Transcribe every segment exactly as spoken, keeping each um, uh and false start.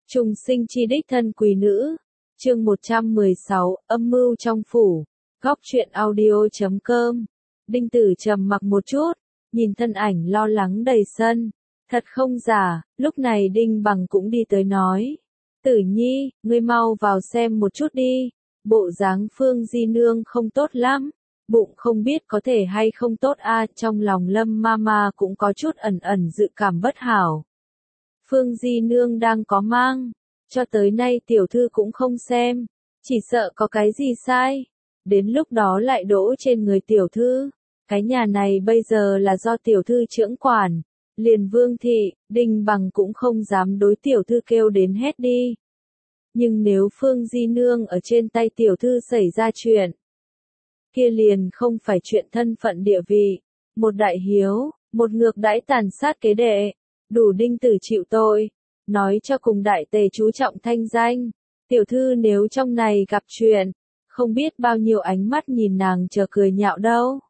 Trùng sinh chi đích thân quý nữ. Chương một trăm mười sáu, âm mưu trong phủ. Góc truyện audio chấm com. Đinh Tử trầm mặc một chút, nhìn thân ảnh lo lắng đầy sân. Thật không giả, lúc này Đinh Bằng cũng đi tới nói. Tử Nhi, ngươi mau vào xem một chút đi. Bộ dáng Phương Di Nương không tốt lắm. Bụng không biết có thể hay không tốt a. Trong lòng Lâm Mama cũng có chút ẩn ẩn dự cảm bất hảo. Phương Di Nương đang có mang, cho tới nay tiểu thư cũng không xem, chỉ sợ có cái gì sai, đến lúc đó lại đổ trên người tiểu thư. Cái nhà này bây giờ là do tiểu thư chưởng quản, liền Vương thị, Đinh Bằng cũng không dám đối tiểu thư kêu đến hét đi. Nhưng nếu Phương Di Nương ở trên tay tiểu thư xảy ra chuyện, kia liền không phải chuyện thân phận địa vị, một đại hiếu, một ngược đãi tàn sát kế đệ, đủ Đinh Tử chịu tội. Nói cho cùng đại tề chú trọng thanh danh, tiểu thư nếu trong này gặp chuyện, không biết bao nhiêu ánh mắt nhìn nàng chờ cười nhạo đâu.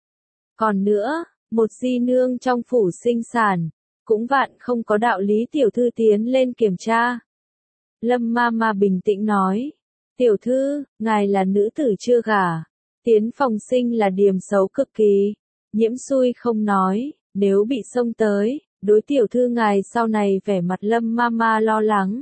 Còn nữa, một di nương trong phủ sinh sản, cũng vạn không có đạo lý tiểu thư tiến lên kiểm tra. Lâm Mama bình tĩnh nói, tiểu thư, ngài là nữ tử chưa gả, tiến phòng sinh là điềm xấu cực kỳ, nhiễm xui không nói, nếu bị xông tới, đối tiểu thư ngài sau này vẻ mặt Lâm Mama lo lắng.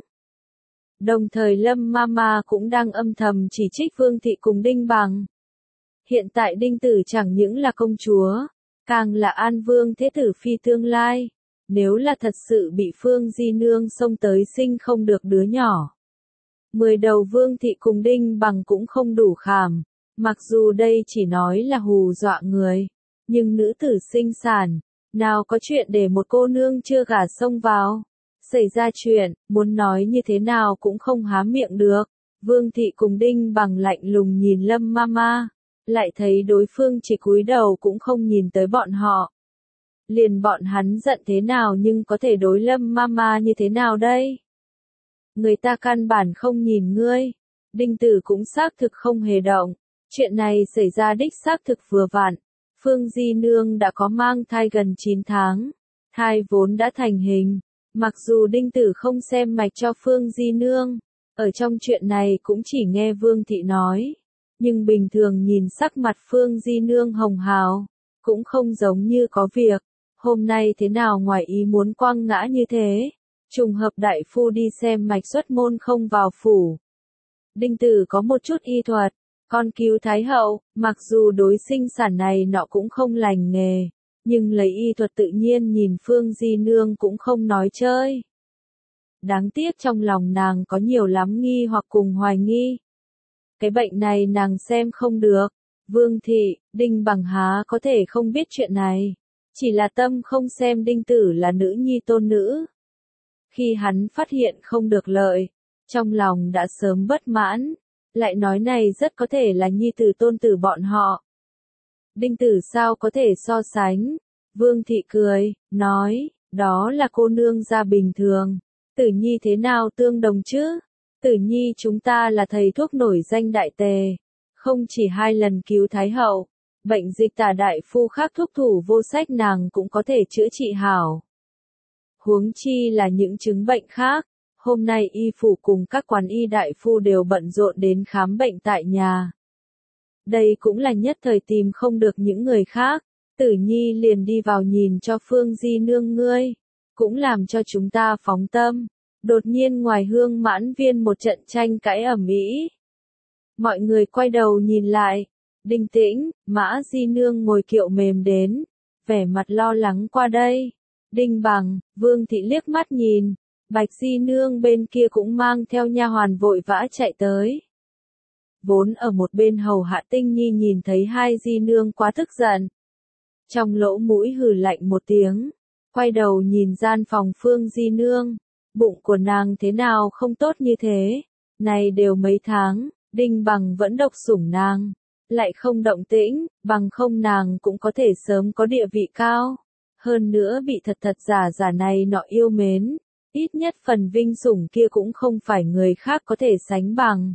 Đồng thời Lâm Mama cũng đang âm thầm chỉ trích Vương thị cùng Đinh Bằng. Hiện tại Đinh Tử chẳng những là công chúa, càng là An Vương thế tử phi tương lai. Nếu là thật sự bị Phương Di Nương xông tới sinh không được đứa nhỏ, mười đầu Vương thị cùng Đinh Bằng cũng không đủ khảm. Mặc dù đây chỉ nói là hù dọa người, nhưng nữ tử sinh sản, nào có chuyện để một cô nương chưa gả xông vào. Xảy ra chuyện, muốn nói như thế nào cũng không há miệng được. Vương thị cùng Đinh Bằng lạnh lùng nhìn Lâm Mama, lại thấy đối phương chỉ cúi đầu cũng không nhìn tới bọn họ. Liền bọn hắn giận thế nào nhưng có thể đối Lâm Mama như thế nào đây? Người ta căn bản không nhìn ngươi. Đinh Tử cũng xác thực không hề động. Chuyện này xảy ra đích xác thực vừa vặn. Phương Di Nương đã có mang thai gần chín tháng. Thai vốn đã thành hình. Mặc dù Đinh Tử không xem mạch cho Phương Di Nương, ở trong chuyện này cũng chỉ nghe Vương thị nói. Nhưng bình thường nhìn sắc mặt Phương Di Nương hồng hào, cũng không giống như có việc. Hôm nay thế nào ngoài ý muốn quăng ngã như thế? Trùng hợp đại phu đi xem mạch xuất môn không vào phủ. Đinh Tử có một chút y thuật, con cứu Thái hậu, mặc dù đối sinh sản này nọ cũng không lành nghề, nhưng lấy y thuật tự nhiên nhìn Phương Di Nương cũng không nói chơi. Đáng tiếc trong lòng nàng có nhiều lắm nghi hoặc cùng hoài nghi. Cái bệnh này nàng xem không được. Vương thị, Đinh Bằng há có thể không biết chuyện này. Chỉ là tâm không xem Đinh Tử là nữ nhi tôn nữ. Khi hắn phát hiện không được lợi, trong lòng đã sớm bất mãn. Lại nói này rất có thể là nhi tử tôn tử bọn họ. Đinh Tử sao có thể so sánh? Vương thị cười, nói, đó là cô nương gia bình thường. Tử Nhi thế nào tương đồng chứ? Tử Nhi chúng ta là thầy thuốc nổi danh đại tề. Không chỉ hai lần cứu Thái hậu, bệnh dịch tả đại phu khác thuốc thủ vô sách nàng cũng có thể chữa trị hảo. Huống chi là những chứng bệnh khác. Hôm nay y phủ cùng các quán y đại phu đều bận rộn đến khám bệnh tại nhà. Đây cũng là nhất thời tìm không được những người khác. Tử Nhi liền đi vào nhìn cho Phương Di Nương ngươi. Cũng làm cho chúng ta phóng tâm. Đột nhiên ngoài Hương Mãn Viên một trận tranh cãi ầm ĩ. Mọi người quay đầu nhìn lại. Đinh Tĩnh, Mã Di Nương ngồi kiệu mềm đến. Vẻ mặt lo lắng qua đây. Đinh Bằng, Vương thị liếc mắt nhìn. Bạch Di Nương bên kia cũng mang theo nha hoàn vội vã chạy tới. Vốn ở một bên hầu hạ Tinh Nhi nhìn thấy hai Di Nương quá tức giận. Trong lỗ mũi hừ lạnh một tiếng. Quay đầu nhìn gian phòng Phương Di Nương. Bụng của nàng thế nào không tốt như thế. Này đều mấy tháng, Đinh Bằng vẫn độc sủng nàng. Lại không động tĩnh, bằng không nàng cũng có thể sớm có địa vị cao. Hơn nữa bị thật thật giả giả này nọ yêu mến. Ít nhất phần vinh sủng kia cũng không phải người khác có thể sánh bằng.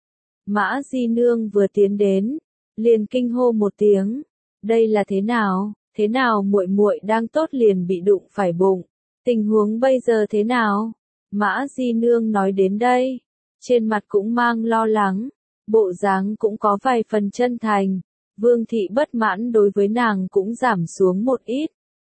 Mã Di Nương vừa tiến đến, liền kinh hô một tiếng. Đây là thế nào? Thế nào muội muội đang tốt liền bị đụng phải bụng? Tình huống bây giờ thế nào? Mã Di Nương nói đến đây, trên mặt cũng mang lo lắng, bộ dáng cũng có vài phần chân thành, Vương thị bất mãn đối với nàng cũng giảm xuống một ít.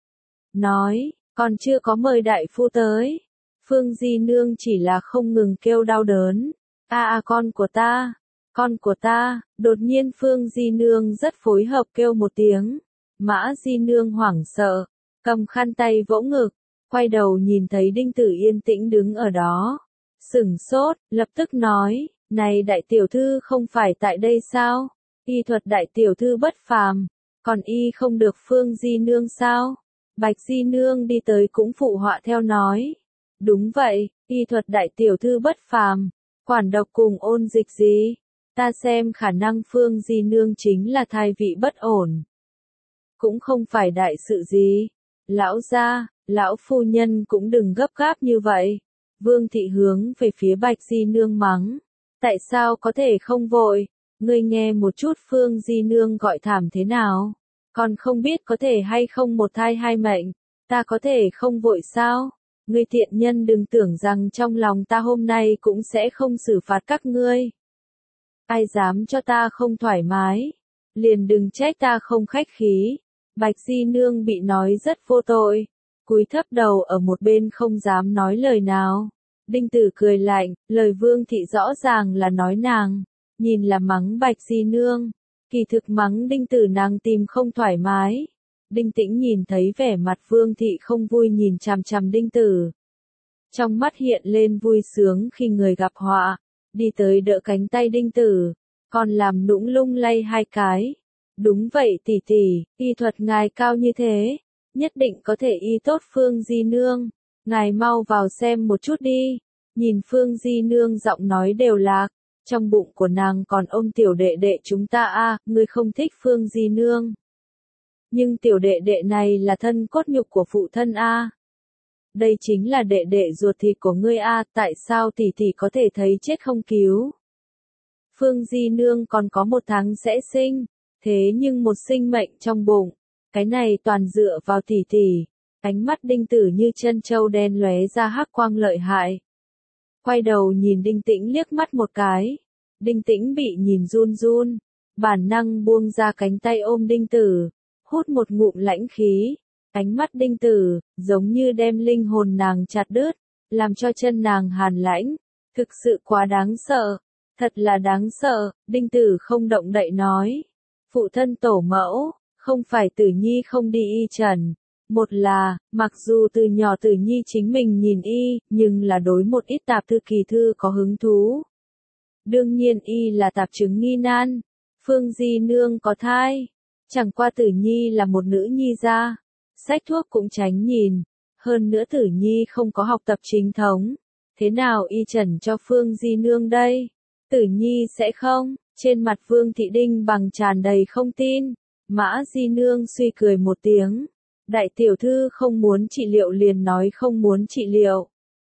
Nói, còn chưa có mời đại phu tới. Phương Di Nương chỉ là không ngừng kêu đau đớn. A a con của ta, con của ta, đột nhiên Phương Di Nương rất phối hợp kêu một tiếng. Mã Di Nương hoảng sợ, cầm khăn tay vỗ ngực, quay đầu nhìn thấy Đinh Tử yên tĩnh đứng ở đó. Sửng sốt, lập tức nói, này đại tiểu thư không phải tại đây sao? Y thuật đại tiểu thư bất phàm, còn y không được Phương Di Nương sao? Bạch Di Nương đi tới cũng phụ họa theo nói. Đúng vậy, y thuật đại tiểu thư bất phàm, quản độc cùng ôn dịch gì? Ta xem khả năng Phương Di Nương chính là thai vị bất ổn. Cũng không phải đại sự gì. Lão gia, lão phu nhân cũng đừng gấp gáp như vậy. Vương thị hướng về phía Bạch Di Nương mắng. Tại sao có thể không vội? Ngươi nghe một chút Phương Di Nương gọi thảm thế nào? Còn không biết có thể hay không một thai hai mệnh, ta có thể không vội sao? Ngươi tiện nhân đừng tưởng rằng trong lòng ta hôm nay cũng sẽ không xử phạt các ngươi. Ai dám cho ta không thoải mái, liền đừng trách ta không khách khí. Bạch Di Nương bị nói rất vô tội, cúi thấp đầu ở một bên không dám nói lời nào. Đinh Tử cười lạnh, lời Vương thị rõ ràng là nói nàng, nhìn là mắng Bạch Di Nương, kỳ thực mắng Đinh Tử nàng tìm không thoải mái. Đinh Tĩnh nhìn thấy vẻ mặt Vương thị không vui nhìn chằm chằm Đinh Tử. Trong mắt hiện lên vui sướng khi người gặp họa, đi tới đỡ cánh tay Đinh Tử, còn làm nũng lung lay hai cái. Đúng vậy tỷ tỷ, y thuật ngài cao như thế, nhất định có thể y tốt Phương Di Nương. Ngài mau vào xem một chút đi. Nhìn Phương Di Nương giọng nói đều lạc, trong bụng của nàng còn ôm tiểu đệ đệ chúng ta a, à, ngươi không thích Phương Di Nương. Nhưng tiểu đệ đệ này là thân cốt nhục của phụ thân a. À. Đây chính là đệ đệ ruột thịt của ngươi a, à, tại sao tỷ tỷ có thể thấy chết không cứu? Phương Di Nương còn có một tháng sẽ sinh, thế nhưng một sinh mệnh trong bụng, cái này toàn dựa vào tỷ tỷ. Ánh mắt Đinh Tử như chân châu đen lóe ra hắc quang lợi hại. Quay đầu nhìn Đinh Tĩnh liếc mắt một cái. Đinh Tĩnh bị nhìn run run, bản năng buông ra cánh tay ôm Đinh Tử, hút một ngụm lãnh khí. Ánh mắt Đinh Tử, giống như đem linh hồn nàng chặt đứt, làm cho chân nàng hàn lãnh. Thực sự quá đáng sợ, thật là đáng sợ. Đinh Tử không động đậy nói. Phụ thân tổ mẫu, không phải Tử Nhi không đi y trần. Một là, mặc dù từ nhỏ Tử Nhi chính mình nhìn y, nhưng là đối một ít tạp thư kỳ thư có hứng thú. Đương nhiên y là tạp chứng nghi nan. Phương Di Nương có thai. Chẳng qua Tử Nhi là một nữ nhi gia. Sách thuốc cũng tránh nhìn. Hơn nữa Tử Nhi không có học tập chính thống. Thế nào y trần cho Phương Di Nương đây? Tử Nhi sẽ không. Trên mặt Vương Thị Đinh bằng tràn đầy không tin. Mã Di Nương suy cười một tiếng. Đại tiểu thư không muốn trị liệu liền nói không muốn trị liệu.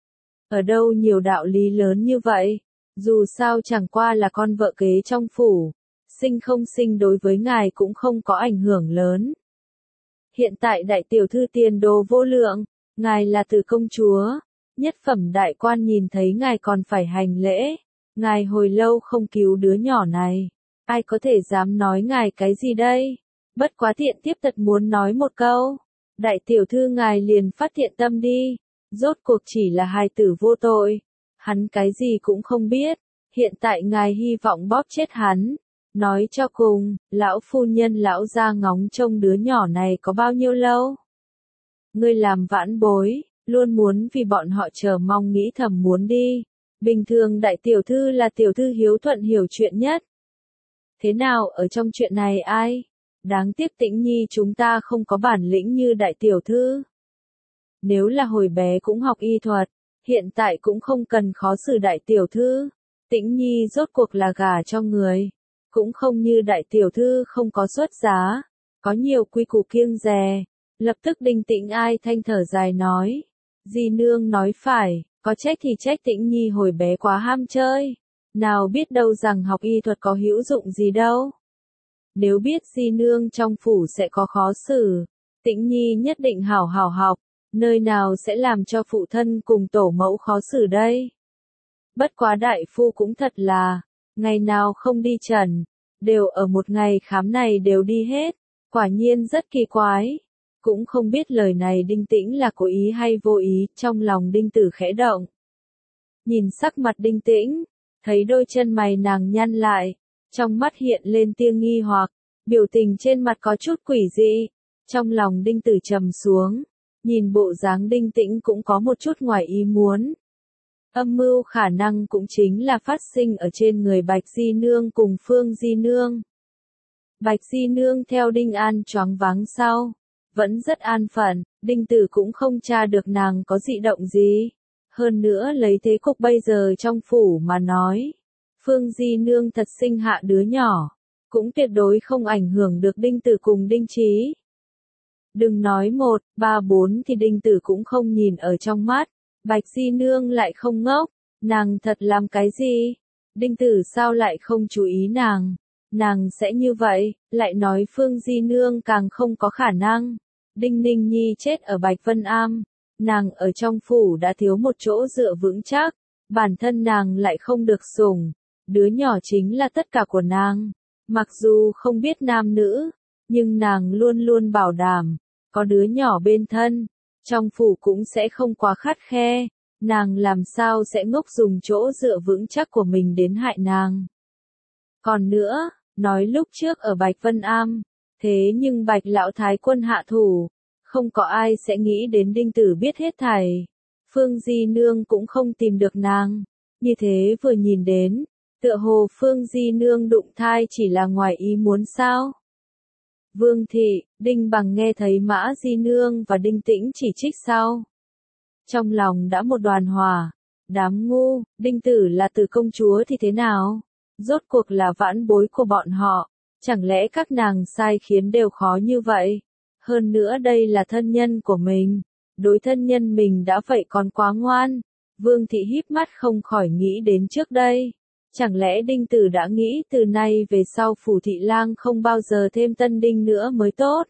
Ở đâu nhiều đạo lý lớn như vậy, dù sao chẳng qua là con vợ kế trong phủ, sinh không sinh đối với ngài cũng không có ảnh hưởng lớn. Hiện tại đại tiểu thư tiền đồ vô lượng, ngài là từ công chúa, nhất phẩm đại quan nhìn thấy ngài còn phải hành lễ, ngài hồi lâu không cứu đứa nhỏ này, ai có thể dám nói ngài cái gì đây? Bất quá tiện tiếp tật muốn nói một câu, đại tiểu thư ngài liền phát thiện tâm đi, rốt cuộc chỉ là hài tử vô tội, hắn cái gì cũng không biết, hiện tại ngài hy vọng bóp chết hắn, nói cho cùng, lão phu nhân lão gia ngóng trông đứa nhỏ này có bao nhiêu lâu? Ngươi làm vãn bối, luôn muốn vì bọn họ chờ mong nghĩ thầm muốn đi, bình thường đại tiểu thư là tiểu thư hiếu thuận hiểu chuyện nhất. Thế nào ở trong chuyện này ai? Đáng tiếc Tĩnh Nhi chúng ta không có bản lĩnh như đại tiểu thư. Nếu là hồi bé cũng học y thuật, hiện tại cũng không cần khó xử đại tiểu thư. Tĩnh Nhi rốt cuộc là gả cho người, cũng không như đại tiểu thư không có xuất giá, có nhiều quy củ kiêng dè. Lập tức Đinh Tĩnh ai thanh thở dài nói, Di Nương nói phải, có trách thì trách Tĩnh Nhi hồi bé quá ham chơi, nào biết đâu rằng học y thuật có hữu dụng gì đâu. Nếu biết Di Nương trong phủ sẽ có khó xử, Tĩnh Nhi nhất định hảo hảo học, nơi nào sẽ làm cho phụ thân cùng tổ mẫu khó xử đây. Bất quá đại phu cũng thật là, ngày nào không đi trần, đều ở một ngày khám này đều đi hết, quả nhiên rất kỳ quái. Cũng không biết lời này Đinh Tĩnh là cố ý hay vô ý, trong lòng Đinh Tử khẽ động. Nhìn sắc mặt Đinh Tĩnh, thấy đôi chân mày nàng nhăn lại, trong mắt hiện lên tia nghi hoặc, biểu tình trên mặt có chút quỷ dị, trong lòng Đinh Tử trầm xuống, nhìn bộ dáng Đinh Tĩnh cũng có một chút ngoài ý muốn. Âm mưu khả năng cũng chính là phát sinh ở trên người Bạch Di Nương cùng Phương Di Nương. Bạch Di Nương theo Đinh An choáng váng sau, vẫn rất an phận, Đinh Tử cũng không tra được nàng có dị động gì. Hơn nữa lấy thế cục bây giờ trong phủ mà nói, Phương Di Nương thật sinh hạ đứa nhỏ, cũng tuyệt đối không ảnh hưởng được Đinh Tử cùng Đinh Trí. Đừng nói một, ba bốn thì Đinh Tử cũng không nhìn ở trong mắt, Bạch Di Nương lại không ngốc, nàng thật làm cái gì? Đinh Tử sao lại không chú ý nàng? Nàng sẽ như vậy, lại nói Phương Di Nương càng không có khả năng. Đinh Ninh Nhi chết ở Bạch Vân Am, nàng ở trong phủ đã thiếu một chỗ dựa vững chắc, bản thân nàng lại không được sủng, đứa nhỏ chính là tất cả của nàng. Mặc dù không biết nam nữ, nhưng nàng luôn luôn bảo đảm, có đứa nhỏ bên thân, trong phủ cũng sẽ không quá khắt khe, nàng làm sao sẽ ngốc dùng chỗ dựa vững chắc của mình đến hại nàng. Còn nữa, nói lúc trước ở Bạch Vân Am, thế nhưng Bạch Lão Thái Quân hạ thủ, không có ai sẽ nghĩ đến Đinh Tử biết hết thảy. Phương Di Nương cũng không tìm được nàng, như thế vừa nhìn đến, tựa hồ Phương Di Nương đụng thai chỉ là ngoài ý muốn sao. Vương Thị, Đinh Bằng nghe thấy Mã Di Nương và Đinh Tĩnh chỉ trích sau. Trong lòng đã một đoàn hỏa, đám ngu, Đinh Tử là từ công chúa thì thế nào? Rốt cuộc là vãn bối của bọn họ, chẳng lẽ các nàng sai khiến đều khó như vậy? Hơn nữa đây là thân nhân của mình, đối thân nhân mình đã vậy còn quá ngoan. Vương Thị híp mắt không khỏi nghĩ đến trước đây. Chẳng lẽ Đinh Tử đã nghĩ từ nay về sau phủ thị lang không bao giờ thêm tân đinh nữa mới tốt?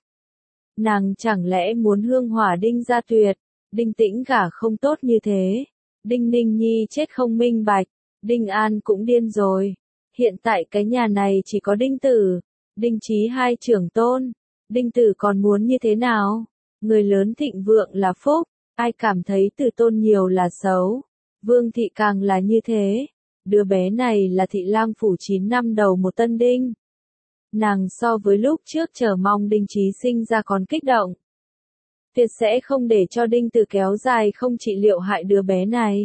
Nàng chẳng lẽ muốn hương hỏa Đinh gia tuyệt, Đinh Tĩnh gả không tốt như thế? Đinh Ninh Nhi chết không minh bạch, Đinh An cũng điên rồi. Hiện tại cái nhà này chỉ có Đinh Tử, Đinh Trí hai trưởng tôn, Đinh Tử còn muốn như thế nào? Người lớn thịnh vượng là phúc, ai cảm thấy tử tôn nhiều là xấu. Vương Thị càng là như thế. Đứa bé này là thị lang phủ chín năm đầu một tân đinh. Nàng so với lúc trước chờ mong Đinh Trí sinh ra còn kích động. Tuyệt sẽ không để cho Đinh Tử kéo dài không trị liệu hại đứa bé này.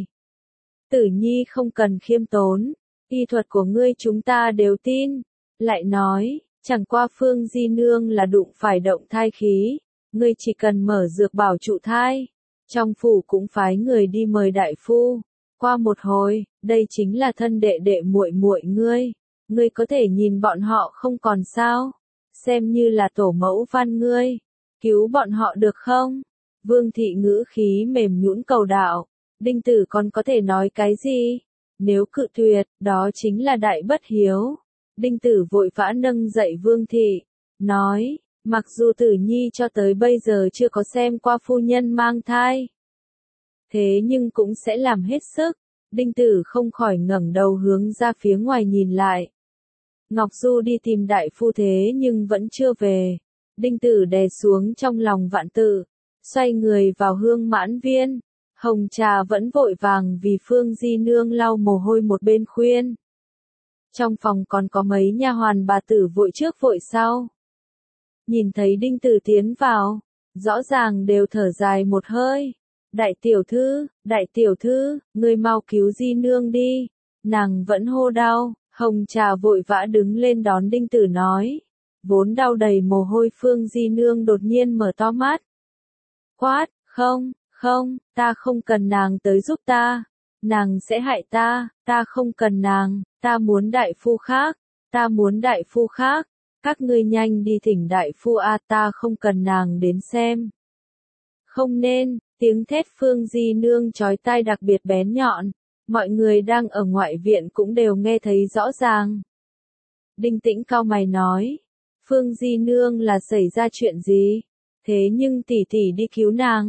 Tử Nhi không cần khiêm tốn, y thuật của ngươi chúng ta đều tin. Lại nói, chẳng qua Phương Di Nương là đụng phải động thai khí, ngươi chỉ cần mở dược bảo trụ thai. Trong phủ cũng phái người đi mời đại phu. Qua một hồi, đây chính là thân đệ đệ muội muội ngươi, ngươi có thể nhìn bọn họ không còn sao? Xem như là tổ mẫu van ngươi, cứu bọn họ được không? Vương Thị ngữ khí mềm nhũn cầu đạo, Đinh Tử còn có thể nói cái gì? Nếu cự tuyệt, đó chính là đại bất hiếu. Đinh Tử vội vã nâng dậy Vương Thị, nói, mặc dù Tử Nhi cho tới bây giờ chưa có xem qua phu nhân mang thai. Thế nhưng cũng sẽ làm hết sức. Đinh Tử không khỏi ngẩng đầu hướng ra phía ngoài nhìn lại. Ngọc Du đi tìm đại phu thế nhưng vẫn chưa về. Đinh Tử đè xuống trong lòng vạn tự, xoay người vào Hương Mãn Viên. Hồng Trà vẫn vội vàng vì Phương Di Nương lau mồ hôi một bên khuyên. Trong phòng còn có mấy nha hoàn bà tử vội trước vội sau. Nhìn thấy Đinh Tử tiến vào, rõ ràng đều thở dài một hơi. Đại tiểu thư, đại tiểu thư, ngươi mau cứu Di Nương đi. Nàng vẫn hô đau, Hồng Trà vội vã đứng lên đón Đinh Tử nói. Vốn đau đầy mồ hôi Phương Di Nương đột nhiên mở to mắt. Quát, không, không, ta không cần nàng tới giúp ta. Nàng sẽ hại ta, ta không cần nàng, ta muốn đại phu khác, ta muốn đại phu khác. Các ngươi nhanh đi thỉnh đại phu a, ta không cần nàng đến xem. Không nên. Tiếng thét Phương Di Nương chói tai đặc biệt bén nhọn, mọi người đang ở ngoại viện cũng đều nghe thấy rõ ràng. Đinh Tĩnh cau mày nói, Phương Di Nương là xảy ra chuyện gì? Thế nhưng tỷ tỷ đi cứu nàng,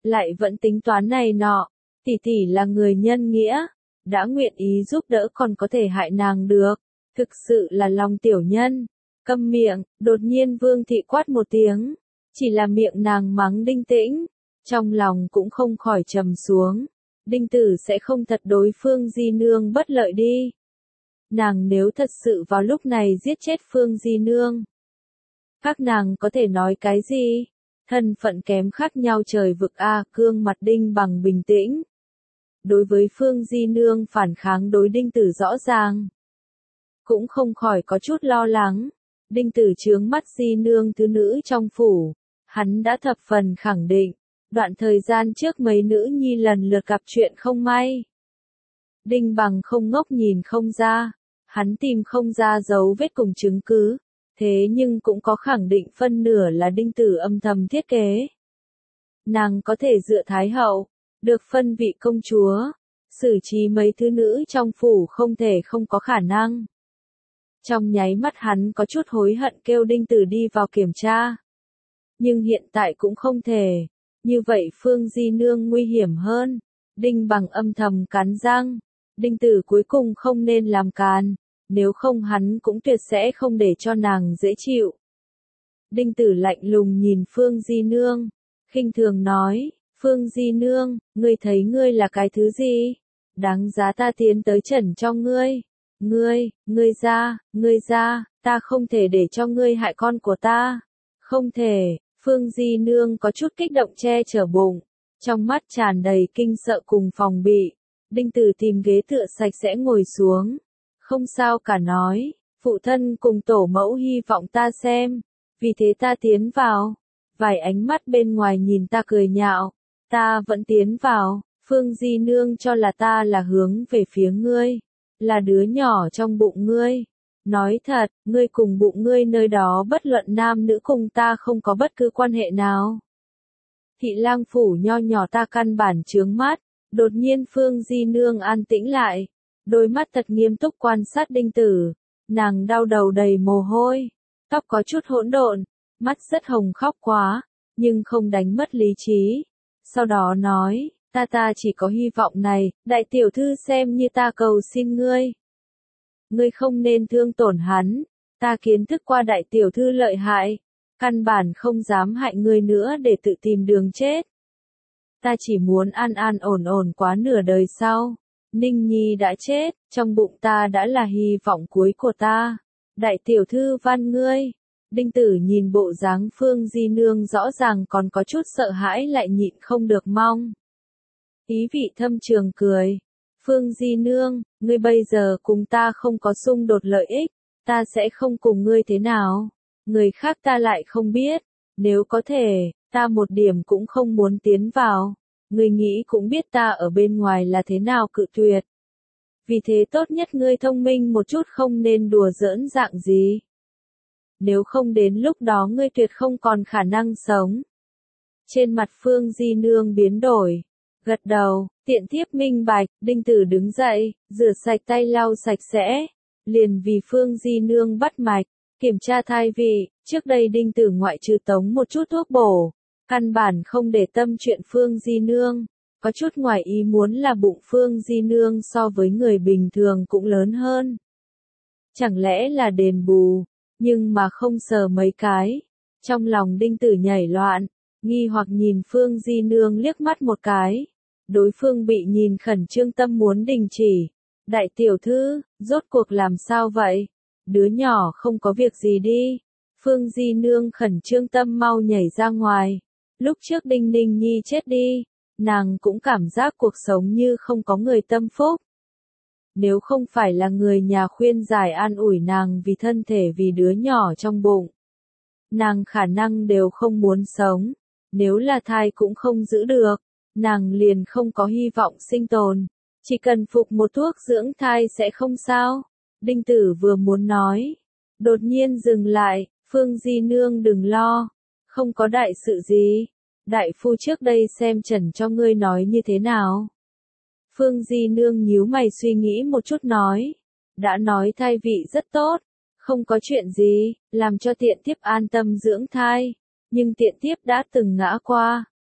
lại vẫn tính toán này nọ, tỷ tỷ là người nhân nghĩa, đã nguyện ý giúp đỡ còn có thể hại nàng được, thực sự là lòng tiểu nhân. Câm miệng, đột nhiên Vương thị quát một tiếng, chỉ là miệng nàng mắng Đinh Tĩnh, trong lòng cũng không khỏi trầm xuống, Đinh Tử sẽ không thật đối Phương Di Nương bất lợi đi. Nàng nếu thật sự vào lúc này giết chết Phương Di Nương, các nàng có thể nói cái gì? Thân phận kém khác nhau trời vực a, gương mặt Đinh Bằng bình tĩnh. Đối với Phương Di Nương phản kháng đối Đinh Tử rõ ràng, cũng không khỏi có chút lo lắng. Đinh Tử chướng mắt Di Nương thứ nữ trong phủ, hắn đã thập phần khẳng định, đoạn thời gian trước mấy nữ nhi lần lượt gặp chuyện không may. Đinh Bằng không ngốc nhìn không ra, hắn tìm không ra dấu vết cùng chứng cứ, thế nhưng cũng có khẳng định phân nửa là Đinh Tử âm thầm thiết kế. Nàng có thể dựa Thái hậu, được phân vị công chúa, xử trí mấy thứ nữ trong phủ không thể không có khả năng. Trong nháy mắt hắn có chút hối hận kêu Đinh Tử đi vào kiểm tra. Nhưng hiện tại cũng không thể, như vậy Phương Di Nương nguy hiểm hơn. Đinh Bằng âm thầm cắn răng, Đinh Tử cuối cùng không nên làm càn, nếu không hắn cũng tuyệt sẽ không để cho nàng dễ chịu. Đinh Tử lạnh lùng nhìn Phương Di Nương, khinh thường nói, Phương Di Nương, ngươi thấy ngươi là cái thứ gì? Đáng giá ta tiến tới trần cho ngươi. Ngươi, ngươi ra, ngươi ra, ta không thể để cho ngươi hại con của ta. Không thể, Phương Di Nương có chút kích động che chở bụng, trong mắt tràn đầy kinh sợ cùng phòng bị. Đinh Tử tìm ghế tựa sạch sẽ ngồi xuống. Không sao cả nói, phụ thân cùng tổ mẫu hy vọng ta xem, vì thế ta tiến vào. Vài ánh mắt bên ngoài nhìn ta cười nhạo, ta vẫn tiến vào. Phương Di Nương cho là ta là hướng về phía ngươi, là đứa nhỏ trong bụng ngươi. Nói thật, ngươi cùng bụng ngươi nơi đó bất luận nam nữ cùng ta không có bất cứ quan hệ nào. Thị lang phủ nho nhỏ ta căn bản chướng mắt, đột nhiên Phương Di Nương an tĩnh lại, đôi mắt thật nghiêm túc quan sát Đinh Tử, nàng đau đầu đầy mồ hôi, tóc có chút hỗn độn, mắt rất hồng khóc quá, nhưng không đánh mất lý trí. Sau đó nói, ta ta chỉ có hy vọng này, đại tiểu thư xem như ta cầu xin ngươi. Ngươi không nên thương tổn hắn, ta kiến thức qua đại tiểu thư lợi hại, căn bản không dám hại ngươi nữa để tự tìm đường chết. Ta chỉ muốn an an ổn ổn quá nửa đời sau. Ninh Nhi đã chết, trong bụng ta đã là hy vọng cuối của ta. Đại tiểu thư van ngươi. Đinh Tử nhìn bộ dáng Phương Di Nương rõ ràng còn có chút sợ hãi lại nhịn không được mong. Ý vị thâm trường cười. Phương Di Nương, ngươi bây giờ cùng ta không có xung đột lợi ích, ta sẽ không cùng ngươi thế nào. Người khác ta lại không biết, nếu có thể, ta một điểm cũng không muốn tiến vào. Ngươi nghĩ cũng biết ta ở bên ngoài là thế nào cự tuyệt. Vì thế tốt nhất ngươi thông minh một chút không nên đùa giỡn dạng gì. Nếu không đến lúc đó ngươi tuyệt không còn khả năng sống. Trên mặt Phương Di Nương biến đổi. Gật đầu, tiện tiếp minh bạch, Đinh Tử đứng dậy, rửa sạch tay lau sạch sẽ. Liền vì Phương Di Nương bắt mạch, kiểm tra thai vị, trước đây Đinh Tử ngoại trừ tống một chút thuốc bổ. Căn bản không để tâm chuyện Phương Di Nương, có chút ngoài ý muốn là bụng Phương Di Nương so với người bình thường cũng lớn hơn. Chẳng lẽ là đền bù, nhưng mà không sờ mấy cái. Trong lòng Đinh Tử nhảy loạn, nghi hoặc nhìn Phương Di Nương liếc mắt một cái. Đối phương bị nhìn khẩn trương tâm muốn đình chỉ. Đại tiểu thư, rốt cuộc làm sao vậy? Đứa nhỏ không có việc gì đi. Phương Di Nương khẩn trương tâm mau nhảy ra ngoài. Lúc trước Đinh Ninh Nhi chết đi, nàng cũng cảm giác cuộc sống như không có người tâm phúc. Nếu không phải là người nhà khuyên giải an ủi nàng vì thân thể vì đứa nhỏ trong bụng, nàng khả năng đều không muốn sống. Nếu là thai cũng không giữ được, nàng liền không có hy vọng sinh tồn. Chỉ cần phục một thuốc dưỡng thai sẽ không sao. Đinh Tử vừa muốn nói, đột nhiên dừng lại, Phương Di Nương đừng lo. Không có đại sự gì. Đại phu trước đây xem trần cho ngươi nói như thế nào? Phương Di Nương nhíu mày suy nghĩ một chút nói. Đã nói thai vị rất tốt. Không có chuyện gì, làm cho tiện tiếp an tâm dưỡng thai. Nhưng tiện tiếp đã từng ngã qua.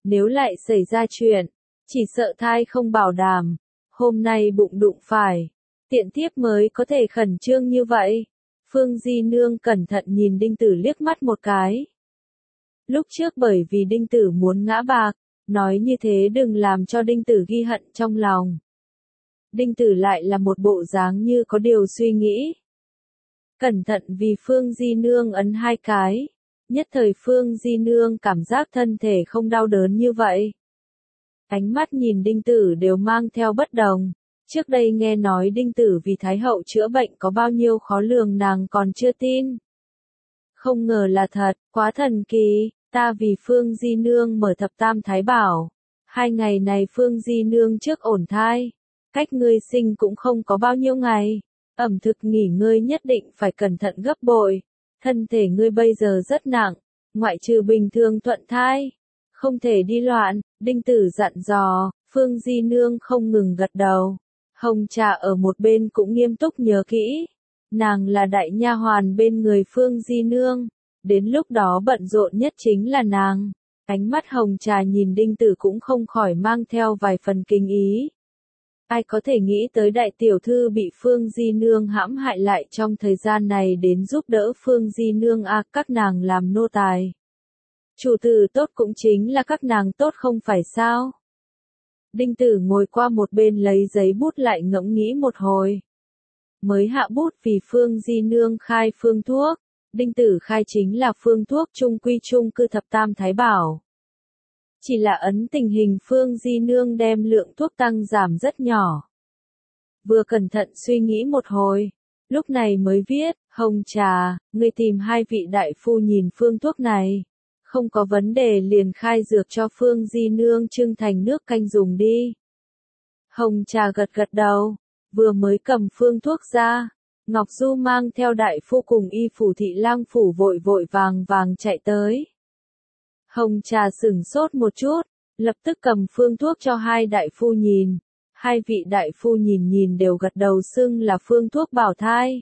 nếu lại xảy ra chuyện, chỉ sợ thai không bảo đảm, hôm nay bụng đụng phải, tiện thiếp mới có thể khẩn trương như vậy. Phương Di Nương cẩn thận nhìn Đinh Tử liếc mắt một cái. Lúc trước bởi vì Đinh Tử muốn ngã bạc, nói như thế đừng làm cho Đinh Tử ghi hận trong lòng. Đinh Tử lại là một bộ dáng như có điều suy nghĩ. Cẩn thận vì Phương Di Nương ấn hai cái, nhất thời Phương Di Nương cảm giác thân thể không đau đớn như vậy. Ánh mắt nhìn Đinh Tử đều mang theo bất đồng, trước đây nghe nói Đinh Tử vì Thái Hậu chữa bệnh có bao nhiêu khó lường nàng còn chưa tin. Không ngờ là thật, quá thần kỳ, ta vì Phương Di Nương mở thập tam thái bảo. Hai ngày này Phương Di Nương trước ổn thai, cách ngươi sinh cũng không có bao nhiêu ngày, ẩm thực nghỉ ngơi nhất định phải cẩn thận gấp bội, thân thể ngươi bây giờ rất nặng, ngoại trừ bình thường thuận thai, không thể đi loạn. Đinh Tử dặn dò, Phương Di Nương không ngừng gật đầu. Hồng Trà ở một bên cũng nghiêm túc nhớ kỹ, nàng là đại nha hoàn bên người Phương Di Nương, đến lúc đó bận rộn nhất chính là nàng. Ánh mắt Hồng Trà nhìn Đinh Tử cũng không khỏi mang theo vài phần kinh ý. Ai có thể nghĩ tới đại tiểu thư bị Phương Di Nương hãm hại lại trong thời gian này đến giúp đỡ Phương Di Nương a, à, các nàng làm nô tài. Chủ tử tốt cũng chính là các nàng tốt không phải sao? Đinh Tử ngồi qua một bên lấy giấy bút lại ngẫm nghĩ một hồi. Mới hạ bút vì Phương Di Nương khai phương thuốc, Đinh Tử khai chính là phương thuốc trung quy trung cư thập tam thái bảo. Chỉ là ấn tình hình Phương Di Nương đem lượng thuốc tăng giảm rất nhỏ. Vừa cẩn thận suy nghĩ một hồi, lúc này mới viết, Hồng Trà, ngươi tìm hai vị đại phu nhìn phương thuốc này. Không có vấn đề liền khai dược cho Phương Di Nương trưng thành nước canh dùng đi. Hồng Trà gật gật đầu, vừa mới cầm phương thuốc ra, Ngọc Du mang theo đại phu cùng y phủ thị lang phủ vội vội vàng vàng chạy tới. Hồng Trà sửng sốt một chút, lập tức cầm phương thuốc cho hai đại phu nhìn, hai vị đại phu nhìn nhìn đều gật đầu xưng là phương thuốc bảo thai.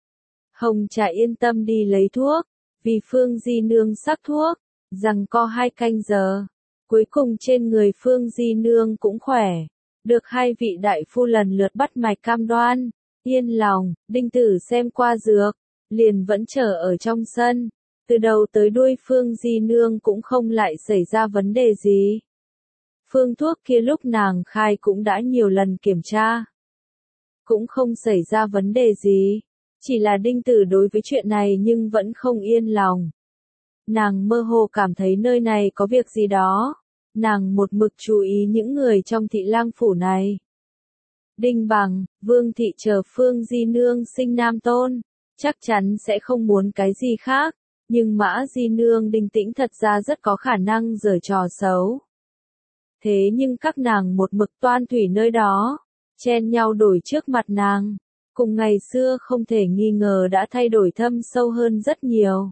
Hồng Trà yên tâm đi lấy thuốc, vì Phương Di Nương sắc thuốc. Rằng co hai canh giờ, cuối cùng trên người Phương Di Nương cũng khỏe, được hai vị đại phu lần lượt bắt mạch cam đoan, yên lòng. Đinh Tử xem qua dược, liền vẫn chờ ở trong sân, từ đầu tới đuôi Phương Di Nương cũng không lại xảy ra vấn đề gì. Phương thuốc kia lúc nàng khai cũng đã nhiều lần kiểm tra, cũng không xảy ra vấn đề gì, chỉ là Đinh Tử đối với chuyện này nhưng vẫn không yên lòng. Nàng mơ hồ cảm thấy nơi này có việc gì đó, nàng một mực chú ý những người trong thị lang phủ này. Đinh Bằng, Vương thị chờ Phương Di Nương sinh nam tôn, chắc chắn sẽ không muốn cái gì khác, nhưng Mã Di Nương Đinh Tĩnh thật ra rất có khả năng giở trò xấu. Thế nhưng các nàng một mực toan thủy nơi đó, chen nhau đổi trước mặt nàng, cùng ngày xưa không thể nghi ngờ đã thay đổi thâm sâu hơn rất nhiều.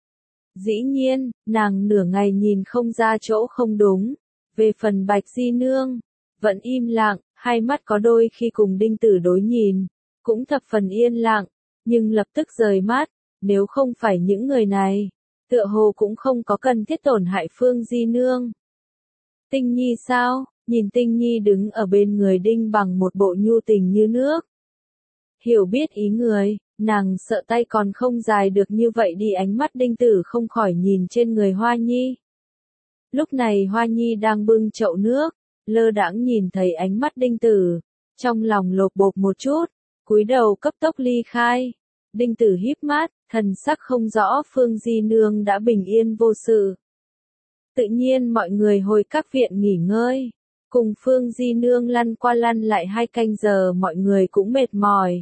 Dĩ nhiên, nàng nửa ngày nhìn không ra chỗ không đúng, về phần Bạch Di Nương, vẫn im lặng, hai mắt có đôi khi cùng Đinh Tử đối nhìn, cũng thập phần yên lặng, nhưng lập tức rời mắt, nếu không phải những người này, tựa hồ cũng không có cần thiết tổn hại Phương Di Nương. Tinh Nhi sao? Nhìn Tinh Nhi đứng ở bên người Đinh Bằng một bộ nhu tình như nước. Hiểu biết ý người, nàng sợ tay còn không dài được như vậy đi, ánh mắt Đinh Tử không khỏi nhìn trên người Hoa Nhi. Lúc này Hoa Nhi đang bưng chậu nước, lơ đãng nhìn thấy ánh mắt Đinh Tử, trong lòng lột bột một chút, cúi đầu cấp tốc ly khai. Đinh Tử híp mắt, thần sắc không rõ Phương Di Nương đã bình yên vô sự. Tự nhiên mọi người hồi các viện nghỉ ngơi, cùng Phương Di Nương lăn qua lăn lại hai canh giờ, mọi người cũng mệt mỏi.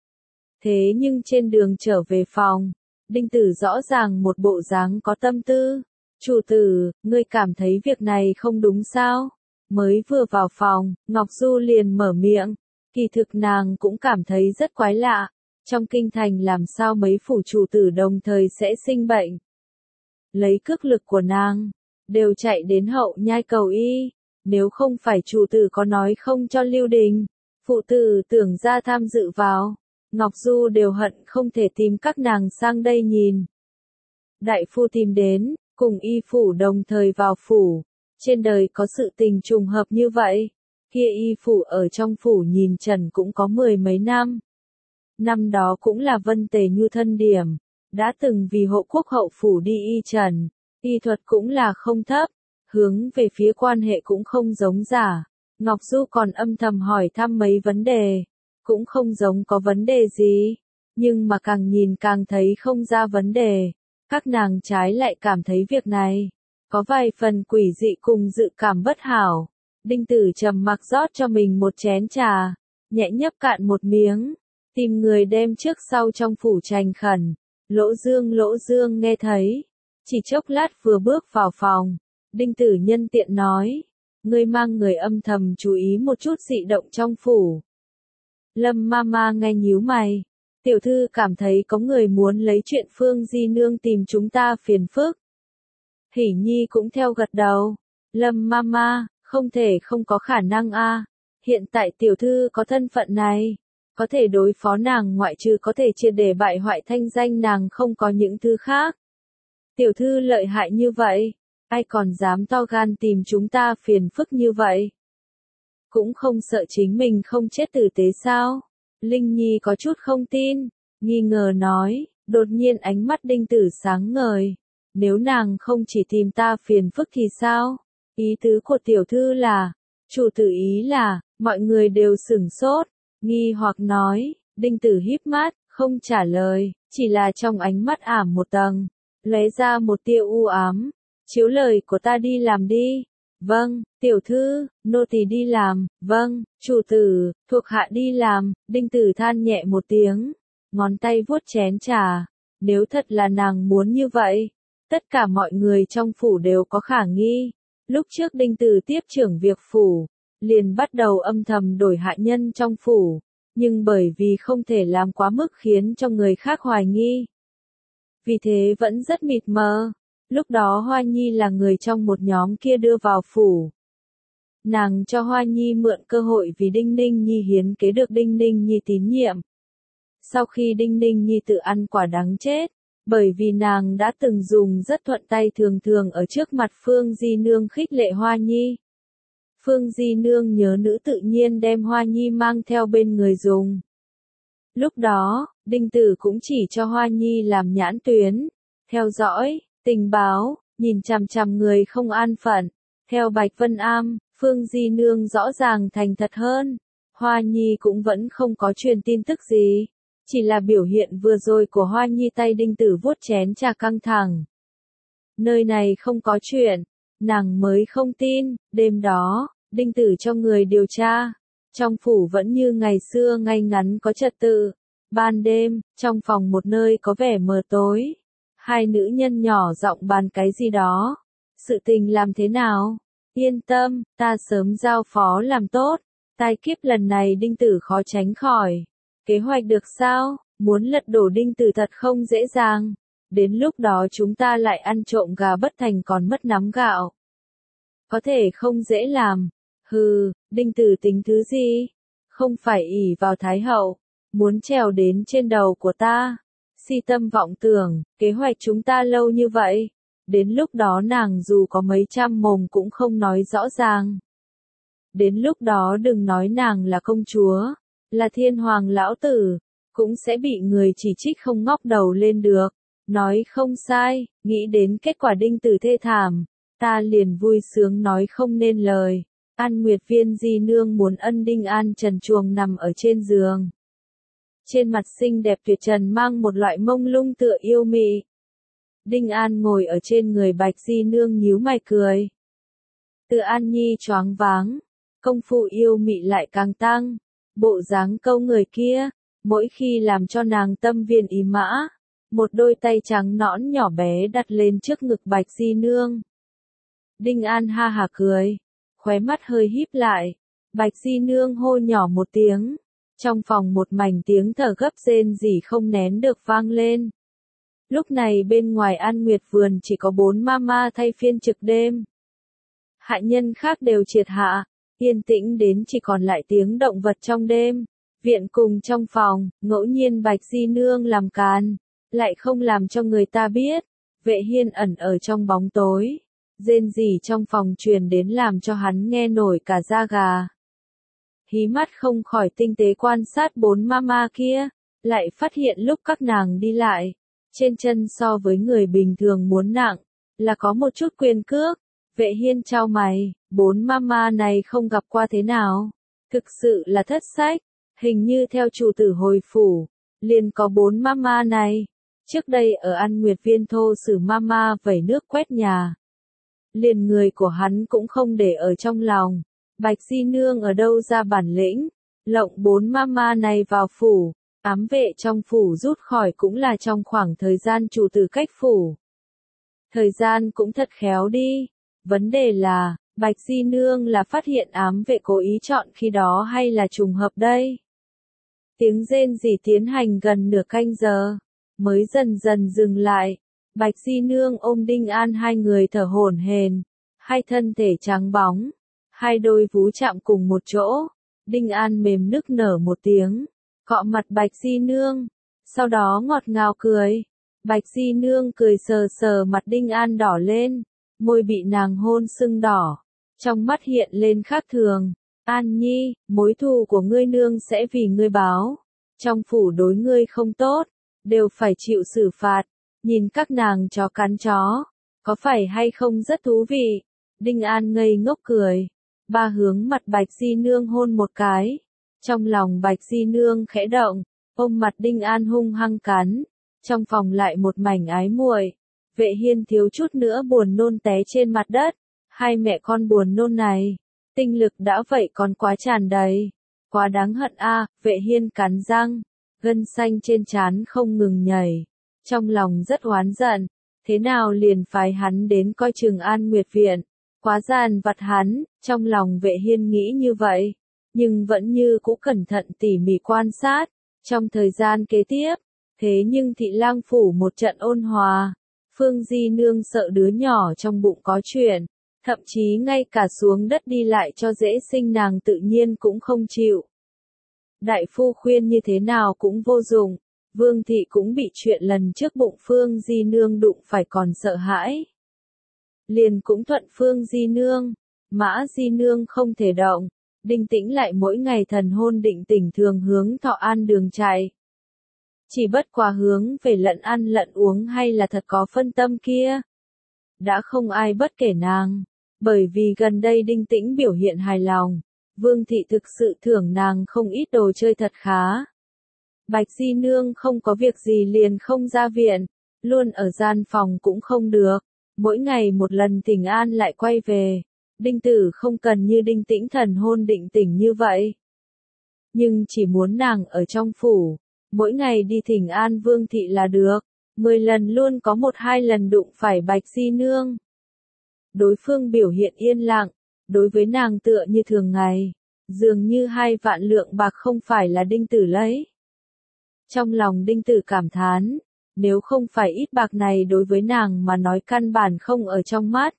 Thế nhưng trên đường trở về phòng, Đinh Tử rõ ràng một bộ dáng có tâm tư. Chủ tử, ngươi cảm thấy việc này không đúng sao? Mới vừa vào phòng, Ngọc Du liền mở miệng. Kỳ thực nàng cũng cảm thấy rất quái lạ. Trong kinh thành làm sao mấy phủ chủ tử đồng thời sẽ sinh bệnh? Lấy cước lực của nàng, đều chạy đến hậu nhai cầu y. Nếu không phải chủ tử có nói không cho lưu đình, phụ tử tưởng ra tham dự vào, Ngọc Du đều hận không thể tìm các nàng sang đây nhìn. Đại phu tìm đến, cùng y phủ đồng thời vào phủ, Trên đời có sự tình trùng hợp như vậy. Kia y phủ ở trong phủ nhìn Trần cũng có mười mấy năm. Năm đó cũng là Vân Tề Nhu thân điểm, đã từng vì hộ quốc hậu phủ đi y Trần, y thuật cũng là không thấp, hướng về phía quan hệ cũng không giống giả. Ngọc Du còn âm thầm hỏi thăm mấy vấn đề, cũng không giống có vấn đề gì, nhưng mà càng nhìn càng thấy không ra vấn đề, các nàng trái lại cảm thấy việc này có vài phần quỷ dị cùng dự cảm bất hảo. Đinh Tử trầm mặc rót cho mình một chén trà, nhẹ nhấp cạn một miếng, tìm người đem trước sau trong phủ trành khẩn. Lỗ Dương Lỗ Dương nghe thấy, chỉ chốc lát vừa bước vào phòng, Đinh Tử nhân tiện nói, ngươi mang người âm thầm chú ý một chút dị động trong phủ. Lâm Mama nghe nhíu mày, tiểu thư cảm thấy có người muốn lấy chuyện Phương Di Nương tìm chúng ta phiền phức. Hỷ Nhi cũng theo gật đầu, Lâm Mama, không thể không có khả năng a. Hiện tại tiểu thư có thân phận này, có thể đối phó nàng ngoại trừ có thể triệt để bại hoại thanh danh nàng không có những thứ khác. Tiểu thư lợi hại như vậy, ai còn dám to gan tìm chúng ta phiền phức như vậy? Cũng không sợ chính mình không chết tử tế sao? Linh Nhi có chút không tin, nghi ngờ nói, đột nhiên ánh mắt Đinh Tử sáng ngời. Nếu nàng không chỉ tìm ta phiền phức thì sao? Ý tứ của tiểu thư là, chủ tử ý là, mọi người đều sửng sốt, nghi hoặc nói, Đinh Tử híp mắt, không trả lời, chỉ là trong ánh mắt ảm một tầng, lóe ra một tia u ám, chiếu lời của ta đi làm đi. Vâng, tiểu thư, nô tỳ đi làm, vâng, chủ tử, thuộc hạ đi làm. Đinh Tử than nhẹ một tiếng, ngón tay vuốt chén trà, nếu thật là nàng muốn như vậy, tất cả mọi người trong phủ đều có khả nghi. Lúc trước Đinh Tử tiếp trưởng việc phủ, liền bắt đầu âm thầm đổi hạ nhân trong phủ, nhưng bởi vì không thể làm quá mức khiến cho người khác hoài nghi. Vì thế vẫn rất mịt mờ. Lúc đó Hoa Nhi là người trong một nhóm kia đưa vào phủ. Nàng cho Hoa Nhi mượn cơ hội vì Đinh Ninh Nhi hiến kế được Đinh Ninh Nhi tín nhiệm. Sau khi Đinh Ninh Nhi tự ăn quả đắng chết, bởi vì nàng đã từng dùng rất thuận tay thường thường ở trước mặt Phương Di Nương khích lệ Hoa Nhi. Phương Di Nương nhớ nữ tự nhiên đem Hoa Nhi mang theo bên người dùng. Lúc đó, Đinh Tử cũng chỉ cho Hoa Nhi làm nhãn tuyến, theo dõi, tình báo, nhìn chằm chằm người không an phận. Theo Bạch Vân Am, Phương Di Nương rõ ràng thành thật hơn. Hoa Nhi cũng vẫn không có truyền tin tức gì. Chỉ là biểu hiện vừa rồi của Hoa Nhi tay Đinh Tử vuốt chén trà căng thẳng. Nơi này không có chuyện, nàng mới không tin. Đêm đó, Đinh Tử cho người điều tra. Trong phủ vẫn như ngày xưa ngay ngắn có trật tự. Ban đêm, trong phòng một nơi có vẻ mờ tối. Hai nữ nhân nhỏ giọng bàn cái gì đó. Sự tình làm thế nào? Yên tâm, ta sớm giao phó làm tốt. Tai kiếp lần này Đinh Tử khó tránh khỏi. Kế hoạch được sao? Muốn lật đổ Đinh Tử thật không dễ dàng. Đến lúc đó chúng ta lại ăn trộm gà bất thành còn mất nắm gạo. Có thể không dễ làm. Hừ, Đinh Tử tính thứ gì? Không phải ỷ vào Thái Hậu. Muốn trèo đến trên đầu của ta. Si tâm vọng tưởng, kế hoạch chúng ta lâu như vậy. Đến lúc đó nàng dù có mấy trăm mồm cũng không nói rõ ràng. Đến lúc đó đừng nói nàng là công chúa, là thiên hoàng lão tử, cũng sẽ bị người chỉ trích không ngóc đầu lên được. Nói không sai, nghĩ đến kết quả Đinh Tử thê thảm, ta liền vui sướng nói không nên lời. An Nguyệt Viên Di Nương muốn ân Đinh An trần truồng nằm ở trên giường. Trên mặt xinh đẹp tuyệt trần mang một loại mông lung tựa yêu mị. Đinh An ngồi ở trên người Bạch Di Nương nhíu mày cười. Từ An Nhi choáng váng, công phu yêu mị lại càng tăng. Bộ dáng câu người kia, mỗi khi làm cho nàng tâm viên ý mã. Một đôi tay trắng nõn nhỏ bé đặt lên trước ngực Bạch Di Nương. Đinh An ha hả cười, khóe mắt hơi híp lại. Bạch Di Nương hô nhỏ một tiếng. Trong phòng một mảnh tiếng thở gấp rên rỉ không nén được vang lên. Lúc này bên ngoài An Nguyệt Vườn chỉ có bốn mama thay phiên trực đêm. Hạ nhân khác đều triệt hạ, yên tĩnh đến chỉ còn lại tiếng động vật trong đêm. Viện cùng trong phòng, ngẫu nhiên Bạch Di Nương làm càn, lại không làm cho người ta biết. Vệ Hiên ẩn ở trong bóng tối, rên rỉ trong phòng truyền đến làm cho hắn nghe nổi cả da gà. Hí mắt không khỏi tinh tế quan sát bốn mama kia, lại phát hiện lúc các nàng đi lại, trên chân so với người bình thường muốn nặng, là có một chút quyền cước. Vệ Hiên chau mày, bốn mama này không gặp qua thế nào, thực sự là thất sách, hình như theo chủ tử hồi phủ, liền có bốn mama này. Trước đây ở An Nguyệt Viên thô sử mama vẩy nước quét nhà, liền người của hắn cũng không để ở trong lòng. Bạch Di Nương ở đâu ra bản lĩnh, lộng bốn mama này vào phủ, ám vệ trong phủ rút khỏi cũng là trong khoảng thời gian chủ tử cách phủ. Thời gian cũng thật khéo đi, vấn đề là, Bạch Di Nương là phát hiện ám vệ cố ý chọn khi đó hay là trùng hợp đây? Tiếng rên rỉ tiến hành gần nửa canh giờ, mới dần dần dừng lại. Bạch Di Nương ôm Đinh An hai người thở hổn hển, hai thân thể trắng bóng, hai đôi vú chạm cùng một chỗ. Đinh An mềm nức nở một tiếng, cọ mặt Bạch Di Nương, sau đó ngọt ngào cười. Bạch Di Nương cười sờ sờ mặt Đinh An đỏ lên, môi bị nàng hôn sưng đỏ, trong mắt hiện lên khác thường. An Nhi, mối thù của ngươi nương sẽ vì ngươi báo, trong phủ đối ngươi không tốt, đều phải chịu xử phạt. Nhìn các nàng chó cắn chó, có phải hay không rất thú vị? Đinh An ngây ngốc cười, ba hướng mặt Bạch Di Nương hôn một cái. Trong lòng Bạch Di Nương khẽ động, ôm mặt Đinh An hung hăng cắn, trong phòng lại một mảnh ái muội. Vệ Hiên thiếu chút nữa buồn nôn té trên mặt đất, hai mẹ con buồn nôn này, tinh lực đã vậy còn quá tràn đầy, quá đáng hận a. À, Vệ Hiên cắn răng, gân xanh trên trán không ngừng nhảy. Trong lòng rất oán giận, thế nào liền phái hắn đến coi chừng An Nguyệt Viện, quá gian vặt hắn. Trong lòng Vệ Hiên nghĩ như vậy, nhưng vẫn như cũ cẩn thận tỉ mỉ quan sát. Trong thời gian kế tiếp, thế nhưng Thị Lang phủ một trận ôn hòa, Phương Di Nương sợ đứa nhỏ trong bụng có chuyện, thậm chí ngay cả xuống đất đi lại cho dễ sinh nàng tự nhiên cũng không chịu. Đại phu khuyên như thế nào cũng vô dụng. Vương thị cũng bị chuyện lần trước bụng Phương Di Nương đụng phải còn sợ hãi. Liền cũng thuận Phương Di Nương, Mã Di Nương không thể động, Đinh Tĩnh lại mỗi ngày thần hôn định tỉnh thường hướng Thọ An đường chạy. Chỉ bất quá hướng về lận ăn lận uống hay là thật có phân tâm kia. Đã không ai bất kể nàng, bởi vì gần đây Đinh Tĩnh biểu hiện hài lòng, Vương thị thực sự thưởng nàng không ít đồ chơi thật khá. Bạch Di Nương không có việc gì liền không ra viện, luôn ở gian phòng cũng không được, mỗi ngày một lần Thỉnh An lại quay về. Đinh Tử không cần như Đinh Tĩnh thần hôn định tỉnh như vậy, nhưng chỉ muốn nàng ở trong phủ, mỗi ngày đi Thỉnh An Vương thị là được, mười lần luôn có một hai lần đụng phải Bạch Di Nương. Đối phương biểu hiện yên lặng, đối với nàng tựa như thường ngày, dường như hai vạn lượng bạc không phải là Đinh Tử lấy. Trong lòng Đinh Tử cảm thán, nếu không phải ít bạc này đối với nàng mà nói căn bản không ở trong mắt.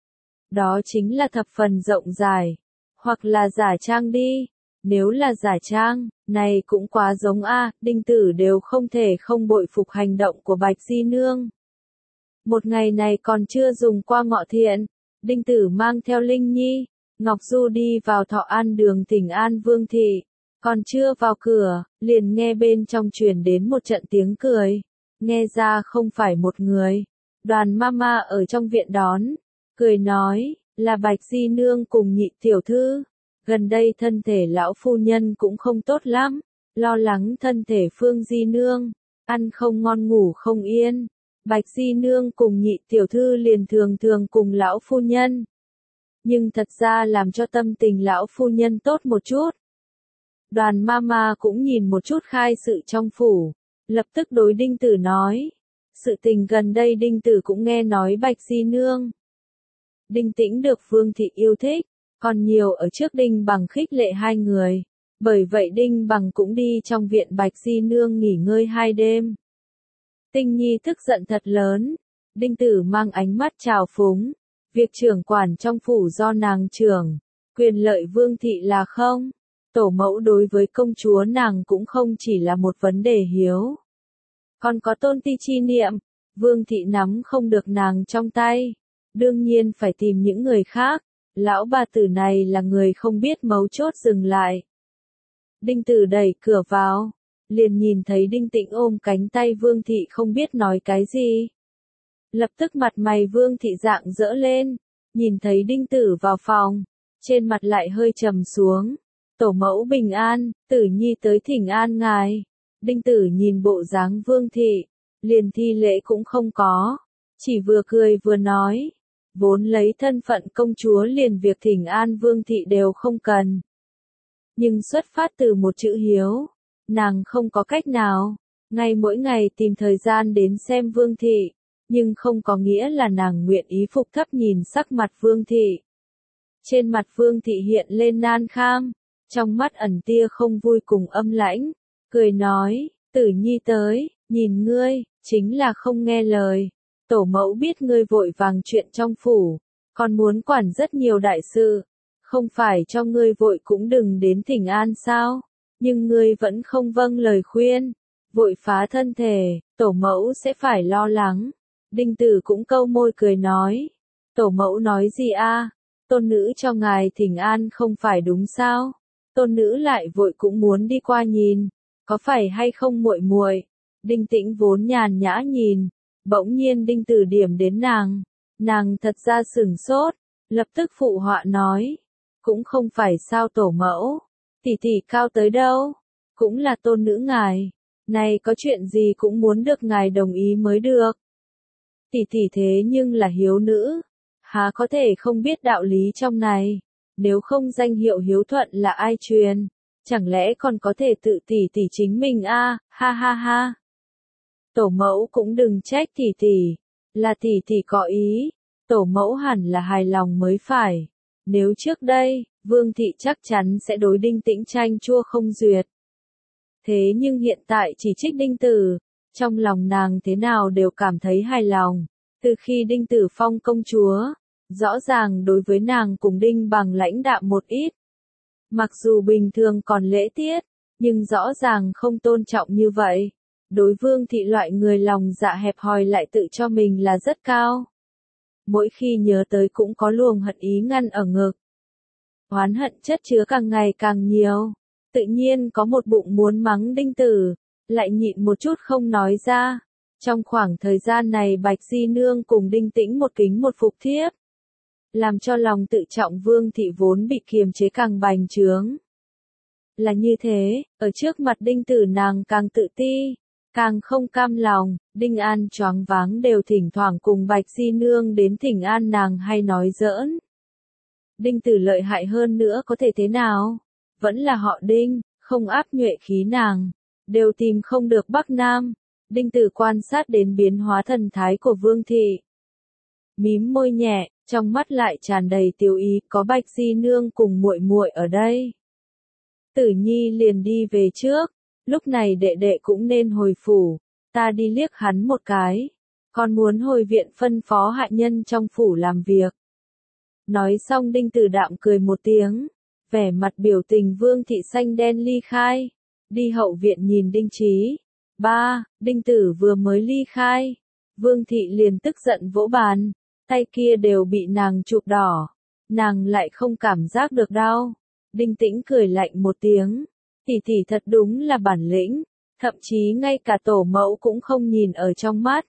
Đó chính là thập phần rộng dài, hoặc là giả trang đi, nếu là giả trang, này cũng quá giống a. Đinh Tử đều không thể không bội phục hành động của Bạch Di Nương. Một ngày này còn chưa dùng qua ngọ thiện, Đinh Tử mang theo Linh Nhi, Ngọc Du đi vào Thọ An đường Thỉnh An Vương thị. Còn chưa vào cửa, liền nghe bên trong truyền đến một trận tiếng cười, nghe ra không phải một người. Đoàn mama ở trong viện đón, cười nói, là Bạch Di Nương cùng Nhị tiểu thư. Gần đây thân thể lão phu nhân cũng không tốt lắm, lo lắng thân thể Phương Di Nương, ăn không ngon ngủ không yên. Bạch Di Nương cùng Nhị tiểu thư liền thường thường cùng lão phu nhân. Nhưng thật ra làm cho tâm tình lão phu nhân tốt một chút. Đoàn mama cũng nhìn một chút khai sự trong phủ, lập tức đối Đinh Tử nói. Sự tình gần đây Đinh Tử cũng nghe nói Bạch Di Nương. Đinh Tĩnh được Vương thị yêu thích, còn nhiều ở trước Đinh Bằng khích lệ hai người. Bởi vậy Đinh Bằng cũng đi trong viện Bạch Di Nương nghỉ ngơi hai đêm. Tinh Nhi tức giận thật lớn, Đinh Tử mang ánh mắt trào phúng. Việc trưởng quản trong phủ do nàng trưởng, quyền lợi Vương thị là không. Tổ mẫu đối với công chúa nàng cũng không chỉ là một vấn đề hiếu, còn có tôn ti chi niệm, Vương thị nắm không được nàng trong tay, đương nhiên phải tìm những người khác, lão bà tử này là người không biết mấu chốt dừng lại. Đinh Tử đẩy cửa vào, liền nhìn thấy Đinh Tĩnh ôm cánh tay Vương Thị không biết nói cái gì. Lập tức mặt mày Vương Thị rạng rỡ lên, nhìn thấy Đinh Tử vào phòng, trên mặt lại hơi trầm xuống. Tổ mẫu bình an, Tử Nhi tới thỉnh an ngài. Đinh Tử nhìn bộ dáng Vương Thị, liền thi lễ cũng không có, chỉ vừa cười vừa nói, vốn lấy thân phận công chúa liền việc thỉnh an Vương Thị đều không cần. Nhưng xuất phát từ một chữ hiếu, nàng không có cách nào, ngay mỗi ngày tìm thời gian đến xem Vương Thị, nhưng không có nghĩa là nàng nguyện ý phục thấp nhìn sắc mặt Vương Thị. Trên mặt Vương Thị hiện lên nan kham, trong mắt ẩn tia không vui cùng âm lãnh, cười nói, Tử Nhi tới, nhìn ngươi, chính là không nghe lời. Tổ mẫu biết ngươi vội vàng chuyện trong phủ, còn muốn quản rất nhiều đại sự, không phải cho ngươi vội cũng đừng đến thỉnh an sao, nhưng ngươi vẫn không vâng lời khuyên, vội phá thân thể, tổ mẫu sẽ phải lo lắng. Đinh Tử cũng câu môi cười nói, tổ mẫu nói gì a? Tôn nữ cho ngài thỉnh an không phải đúng sao? Tôn nữ lại vội cũng muốn đi qua nhìn, có phải hay không muội muội? Đinh Tĩnh vốn nhàn nhã nhìn, bỗng nhiên Đinh Tử điểm đến nàng, nàng thật ra sửng sốt, lập tức phụ họa nói, cũng không phải sao tổ mẫu, tỷ tỷ cao tới đâu, cũng là tôn nữ ngài, này có chuyện gì cũng muốn được ngài đồng ý mới được. Tỷ tỷ thế nhưng là hiếu nữ, há có thể không biết đạo lý trong này, nếu không danh hiệu hiếu thuận là ai truyền, chẳng lẽ còn có thể tự tỷ tỷ chính mình a, à, ha ha ha. Tổ mẫu cũng đừng trách tỷ tỷ, là tỷ tỷ có ý, tổ mẫu hẳn là hài lòng mới phải. Nếu trước đây, Vương Thị chắc chắn sẽ đối Đinh Tĩnh chanh chua không duyệt. Thế nhưng hiện tại chỉ trích Đinh Tử, trong lòng nàng thế nào đều cảm thấy hài lòng. Từ khi Đinh Tử phong công chúa, rõ ràng đối với nàng cùng Đinh Bằng lãnh đạm một ít. Mặc dù bình thường còn lễ tiết, nhưng rõ ràng không tôn trọng như vậy. Đối Vương Thị loại người lòng dạ hẹp hòi lại tự cho mình là rất cao. Mỗi khi nhớ tới cũng có luồng hận ý ngăn ở ngực. Oán hận chất chứa càng ngày càng nhiều, tự nhiên có một bụng muốn mắng Đinh Tử, lại nhịn một chút không nói ra. Trong khoảng thời gian này Bạch Di Nương cùng Đinh Tĩnh một kính một phục thiếp, làm cho lòng tự trọng Vương Thị vốn bị kiềm chế càng bành trướng. Là như thế, ở trước mặt Đinh Tử nàng càng tự ti, càng không cam lòng, Đinh An choáng váng đều thỉnh thoảng cùng Bạch Di Nương đến thỉnh an nàng hay nói giỡn. Đinh Tử lợi hại hơn nữa có thể thế nào? Vẫn là họ Đinh, không áp nhuệ khí nàng, đều tìm không được Bắc Nam. Đinh Tử quan sát đến biến hóa thần thái của Vương Thị. Mím môi nhẹ, trong mắt lại tràn đầy tiêu ý, có Bạch Di Nương cùng muội muội ở đây. Tử Nhi liền đi về trước, lúc này đệ đệ cũng nên hồi phủ, ta đi liếc hắn một cái, còn muốn hồi viện phân phó hạ nhân trong phủ làm việc. Nói xong Đinh Tử đạm cười một tiếng, vẻ mặt biểu tình Vương Thị xanh đen ly khai, đi hậu viện nhìn Đinh Trí. Ba, Đinh Tử vừa mới ly khai, Vương Thị liền tức giận vỗ bàn, tay kia đều bị nàng chụp đỏ, nàng lại không cảm giác được đau. Đinh Tĩnh cười lạnh một tiếng, tỷ tỷ thật đúng là bản lĩnh, thậm chí ngay cả tổ mẫu cũng không nhìn ở trong mắt.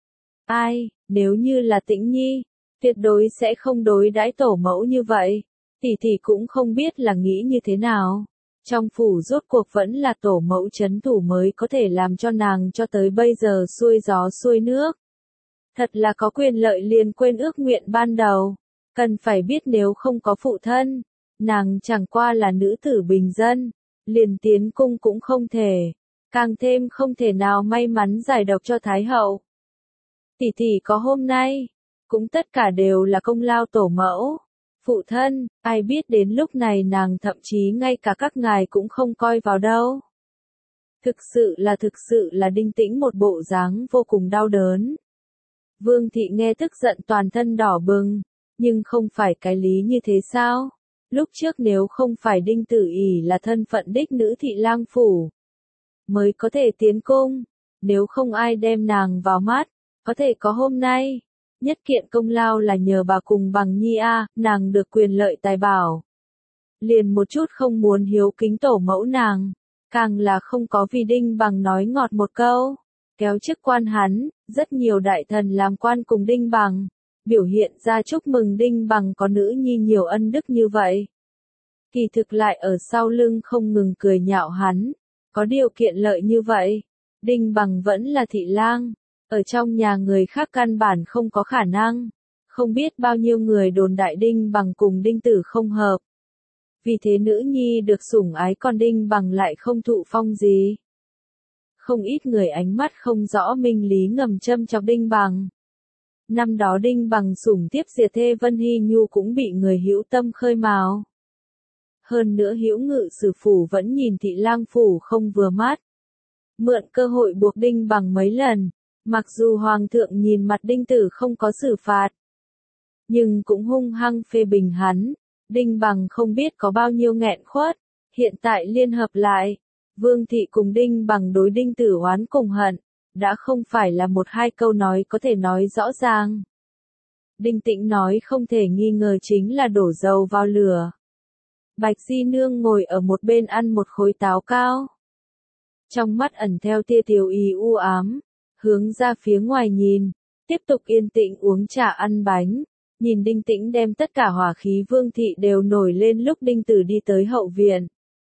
Ai, nếu như là Tĩnh Nhi, tuyệt đối sẽ không đối đãi tổ mẫu như vậy, tỷ tỷ cũng không biết là nghĩ như thế nào. Trong phủ rốt cuộc vẫn là tổ mẫu chấn thủ mới có thể làm cho nàng cho tới bây giờ xuôi gió xuôi nước. Thật là có quyền lợi liền quên ước nguyện ban đầu. Cần phải biết nếu không có phụ thân, nàng chẳng qua là nữ tử bình dân, liền tiến cung cũng không thể, càng thêm không thể nào may mắn giải độc cho Thái hậu. Tỷ tỷ có hôm nay, cũng tất cả đều là công lao tổ mẫu. Phụ thân, ai biết đến lúc này nàng thậm chí ngay cả các ngài cũng không coi vào đâu. Thực sự là thực sự là Đinh Tĩnh một bộ dáng vô cùng đau đớn. Vương Thị nghe tức giận toàn thân đỏ bừng, nhưng không phải cái lý như thế sao? Lúc trước nếu không phải Đinh Tử ỷ là thân phận đích nữ thị lang phủ, mới có thể tiến cung, nếu không ai đem nàng vào mắt, có thể có hôm nay. Nhất kiện công lao là nhờ bà cùng bằng nhi a, nàng được quyền lợi tài bảo. Liền một chút không muốn hiếu kính tổ mẫu nàng, càng là không có vì Đinh Bằng nói ngọt một câu, kéo chức quan hắn, rất nhiều đại thần làm quan cùng Đinh Bằng, biểu hiện ra chúc mừng Đinh Bằng có nữ nhi nhiều ân đức như vậy. Kỳ thực lại ở sau lưng không ngừng cười nhạo hắn, có điều kiện lợi như vậy, Đinh Bằng vẫn là thị lang, ở trong nhà người khác căn bản không có khả năng, không biết bao nhiêu người đồn đại Đinh Bằng cùng Đinh Tử không hợp. Vì thế nữ nhi được sủng ái còn Đinh Bằng lại không thụ phong gì. Không ít người ánh mắt không rõ minh lý ngầm châm chọc Đinh Bằng. Năm đó Đinh Bằng sủng tiếp diệt thê Vân Hy Nhu cũng bị người hữu tâm khơi mào. Hơn nữa hữu ngự sử phủ vẫn nhìn thị lang phủ không vừa mắt. Mượn cơ hội buộc Đinh Bằng mấy lần, mặc dù Hoàng thượng nhìn mặt Đinh Tử không có xử phạt, nhưng cũng hung hăng phê bình hắn. Đinh Bằng không biết có bao nhiêu nghẹn khuất, hiện tại liên hợp lại, Vương thị cùng Đinh Bằng đối Đinh Tử oán cùng hận, đã không phải là một hai câu nói có thể nói rõ ràng. Đinh Tĩnh nói không thể nghi ngờ chính là đổ dầu vào lửa. Bạch Di Nương ngồi ở một bên ăn một khối táo cao. Trong mắt ẩn theo tia tiêu ý u ám, hướng ra phía ngoài nhìn, tiếp tục yên tĩnh uống trà ăn bánh. Nhìn Đinh Tĩnh đem tất cả hỏa khí Vương thị đều nổi lên lúc Đinh Tử đi tới hậu viện.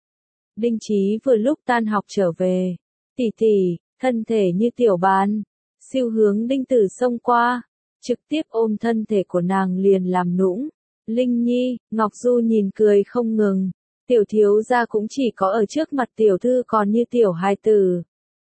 Đinh Chí vừa lúc tan học trở về, tỷ tỷ, thân thể như tiểu bàn, siêu hướng Đinh Tử xông qua, trực tiếp ôm thân thể của nàng liền làm nũng. Linh Nhi, Ngọc Du nhìn cười không ngừng, tiểu thiếu gia cũng chỉ có ở trước mặt tiểu thư còn như tiểu hài tử.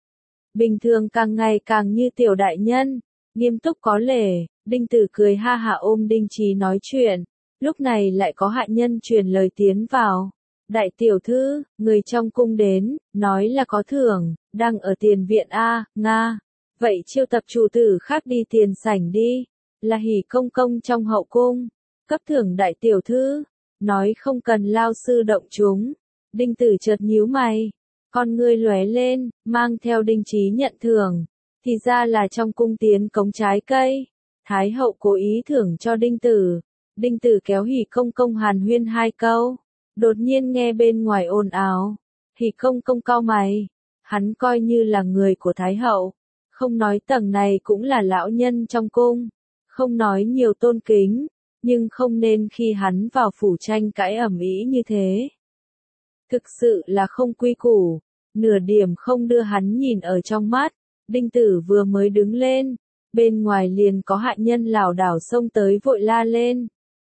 Bình thường càng ngày càng như tiểu đại nhân, nghiêm túc có lễ. Đinh Tử cười ha hả ôm Đinh Chí nói chuyện, lúc này lại có hạ nhân truyền lời tiến vào. Đại tiểu thư, người trong cung đến, nói là có thưởng, đang ở tiền viện A, Nga. Vậy chiêu tập chủ tử khác đi tiền sảnh đi, là Hỉ công công trong hậu cung, cấp thưởng đại tiểu thư, nói không cần lao sư động chúng. Đinh Tử chợt nhíu mày, con ngươi lóe lên, mang theo Đinh Chí nhận thưởng, thì ra là trong cung tiến cống trái cây. Thái hậu cố ý thưởng cho Đinh Tử. Đinh Tử kéo Hỉ công công hàn huyên hai câu, đột nhiên nghe bên ngoài ồn ào. Hỉ công công cau mày, hắn coi như là người của Thái hậu, không nói tầng này cũng là lão nhân trong cung, không nói nhiều tôn kính, nhưng không nên khi hắn vào phủ tranh cãi ầm ĩ như thế. Thực sự là không quy củ, nửa điểm không đưa hắn nhìn ở trong mắt. Đinh Tử vừa mới đứng lên, bên ngoài liền có hạ nhân lảo đảo xông tới vội la lên.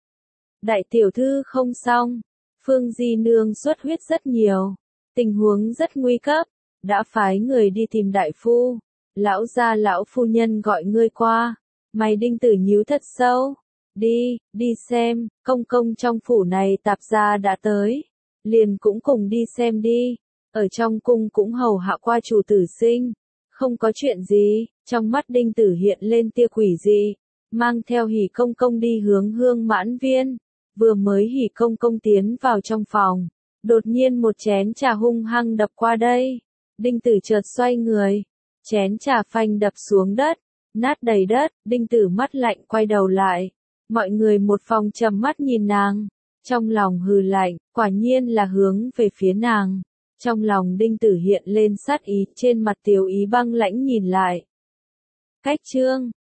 Đại tiểu thư không xong, Phương Di Nương xuất huyết rất nhiều, tình huống rất nguy cấp, đã phái người đi tìm đại phu, lão gia lão phu nhân gọi ngươi qua. Mày Đinh Tử nhíu thật sâu, đi, đi xem, công công trong phủ này tạp gia đã tới, liền cũng cùng đi xem đi, ở trong cung cũng hầu hạ qua chủ tử sinh. Không có chuyện gì, trong mắt Đinh Tử hiện lên tia quỷ dị, mang theo Hỉ công công đi hướng Hương Mãn Viên. Vừa mới Hỉ công công tiến vào trong phòng, đột nhiên một chén trà hung hăng đập qua đây. Đinh Tử chợt xoay người, chén trà phanh đập xuống đất, nát đầy đất. Đinh Tử mắt lạnh quay đầu lại, mọi người một phòng trầm mắt nhìn nàng, trong lòng hừ lạnh, quả nhiên là hướng về phía nàng. Trong lòng Đinh Tử hiện lên sát ý, trên mặt Tiểu Ý băng lãnh nhìn lại. Cách chương